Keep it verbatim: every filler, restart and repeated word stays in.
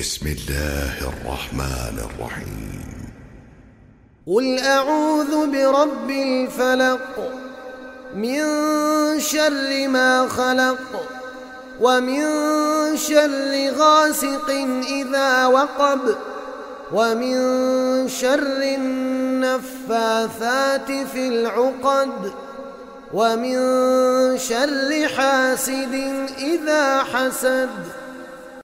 بسم الله الرحمن الرحيم. قل أعوذ برب الفلق من شر ما خلق ومن شر غاسق إذا وقب ومن شر النفاثات في العقد ومن شر حاسد إذا حسد.